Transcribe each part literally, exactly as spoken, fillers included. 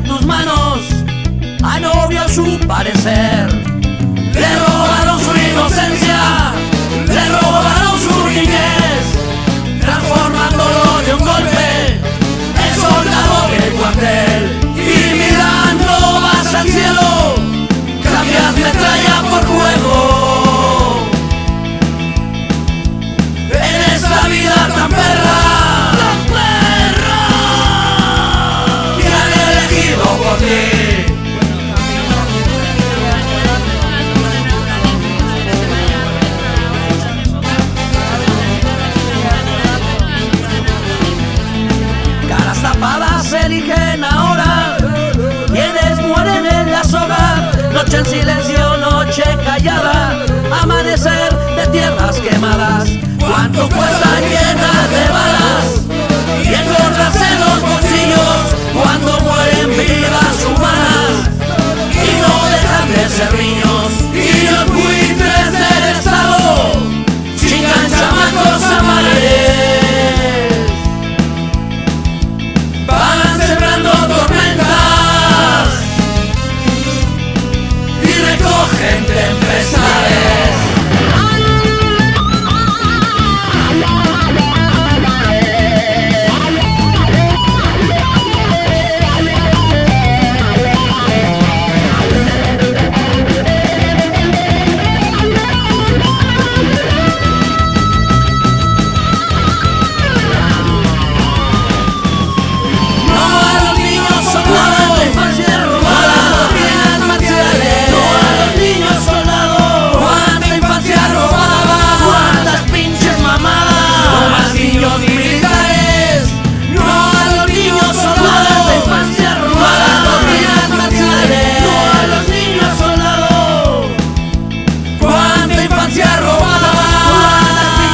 tus manos a novio su parecer. Le robaron su inocencia, le robaron su niñez, transformándolo de un golpe en soldado del cuartel. Y mirando vas al cielo, cambias metralla por juego. En esta vida tan perra, tan perra, que han elegido por ti. Caras tapadas eligen ahora quienes mueren en la soga. Noche en silencio, noche callada, amanecer de tierras quemadas. Cuánto cuesta llenas de balas y engordarse los bolsillos cuando mueren vidas humanas y no dejan de ser niños. Y los buitres del Estado chingan chamacos amares, van sembrando tormentas y recogen tempestades.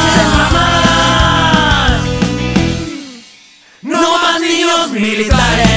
Militares.